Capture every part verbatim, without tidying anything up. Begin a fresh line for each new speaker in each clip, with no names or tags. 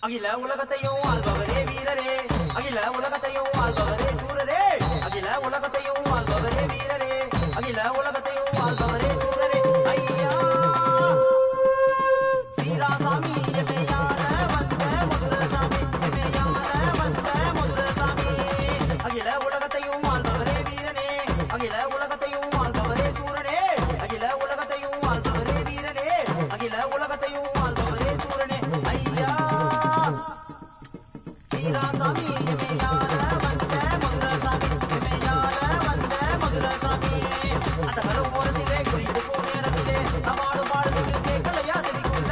அகில உலகத்தையும் ஆள்பவரே வீரரே, அகில உலகத்தையும் ஆள்பவரே சூரரே, அகில உலகத்தையும் ஆள்பவரே வீரரே, அகில உலகத்தையும் ஆள்பவரே சூரரே. ஐயா வீராசாமி எமையால வந்த மதுரசாமி, எமையால வந்த மதுரசாமி. அகில உலகத்தையும் ஆள்பவரே வீரனே, அகில உலகத்தையும் ஆள்பவரே சூரனே, அகில உலகத்தையும் ஆள்பவரே வீரனே, அகில உலகத்தையும் ஆள்பவரே சூரனே. ஐயா வீராசாமி எமையால வந்த மதுரசாமி, எமையால வந்த மதுரசாமி. அந்த வர ஓரத்திலே குறித்து போ நேரத்திலே நமாடு பாடுவது கேட்கலையா செவிக்குள்ள.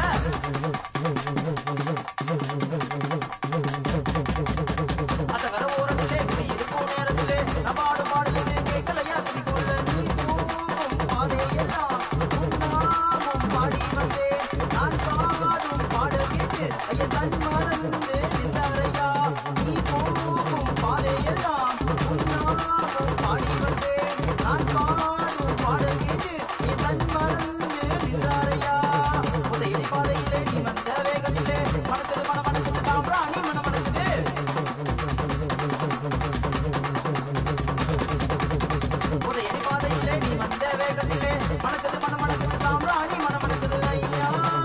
அந்த வர ஓரத்திலே குறித்து போ நேரத்திலே நமாடு பாடுவது கேட்கலையா செவிக்குள்ள. நீ போகும் பாதையெல்லாம் உன்னாமும் பாடி வந்தேன், நான் பாடும் பாடல் கேட்டு ஐயா தன் மறந்து நின்றாரையா. நீ போகும் பாதையெல்லாம் உன்னாமும் பாடி வந்தேன், நான் பாடும் பாடல் கேட்டு ஐயா தன் மறந்து நின்றாரையா. உதயடி பாதையிலே நீ வந்த வேகத்திலே மனசுல மன மனசுக்கு சாம்பிராணி மன மனசுக்கு. உதயடி பாதையிலே நீ வந்த வேகத்திலே மனசுல மன மனசுக்கு சாம்பிராணி மன மனசுக்கு. ஐயா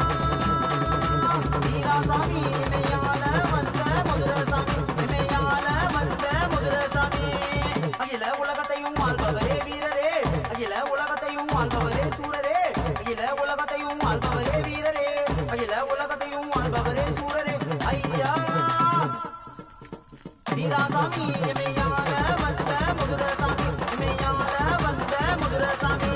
வீராசாமி எமையால வந்த மதுரசாமி, எமையால வந்த மதுரசாமி. அகில உலகத்தையும் ஆள்பவரே வீரரே, அகில உலகத்தையும் ஆள்பவரே சூரரே, அகில உலகத்தையும் ஆள்பவரே வீரரே, அகில உலகத்தையும் ஆள்பவரே சூரரே. ஐயா வீராசாமி எமையால வந்த மதுரசாமி, எமையால வந்த மதுரசாமி.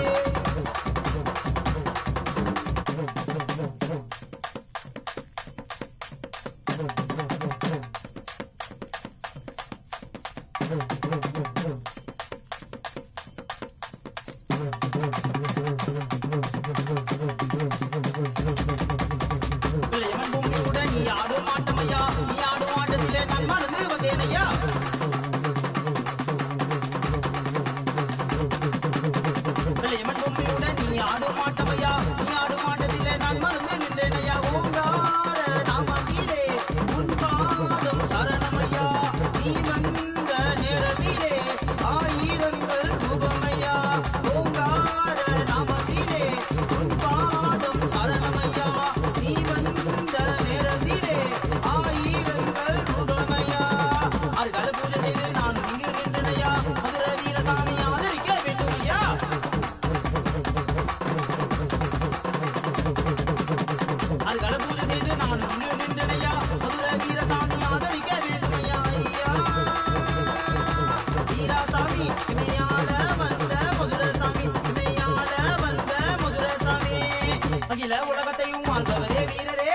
பிள்ளையவன் பூமியுடன் நீ ஆடும் ஆட்டமையா, நீ ஆடும் ஆட்டத்திலே நான் மறந்து வந்தேனையா. பிள்ளையவன் பூமியுடன் நீ ஆடும் ஆட்டமையா, நீ ஆடும் ஆட்டத்திலே நான் மறந்து நின்றேனையா. ஓங்கார நாமத்திலே உன் பாதம் சரணமையா, நீ வந்த நேரத்திலே ஆயிரங்கள் ரூபமையா. ஓங்கார நாமத்திலே உன் பாதம் சரணமையா, நீ வந்த நேரத்திலே ஆயிரங்கள் ரூபமையா. அருகால பூஜை செய்து நான் இங்கு நின்றனையா, மதுர வீரசாமி ஆதரிக்க வேண்டுமையா. அருகால பூஜை செய்து நான் இங்கு நின்றனையா, மதுர வீரசாமி ஆதரிக்க வேண்டுமையா. ஐயா வீராசாமி எமையால வந்த மதுரசாமி, எமையால வந்த மதுரசாமி. அகில உலகத்தையும் ஆள்பவரே வீரரே,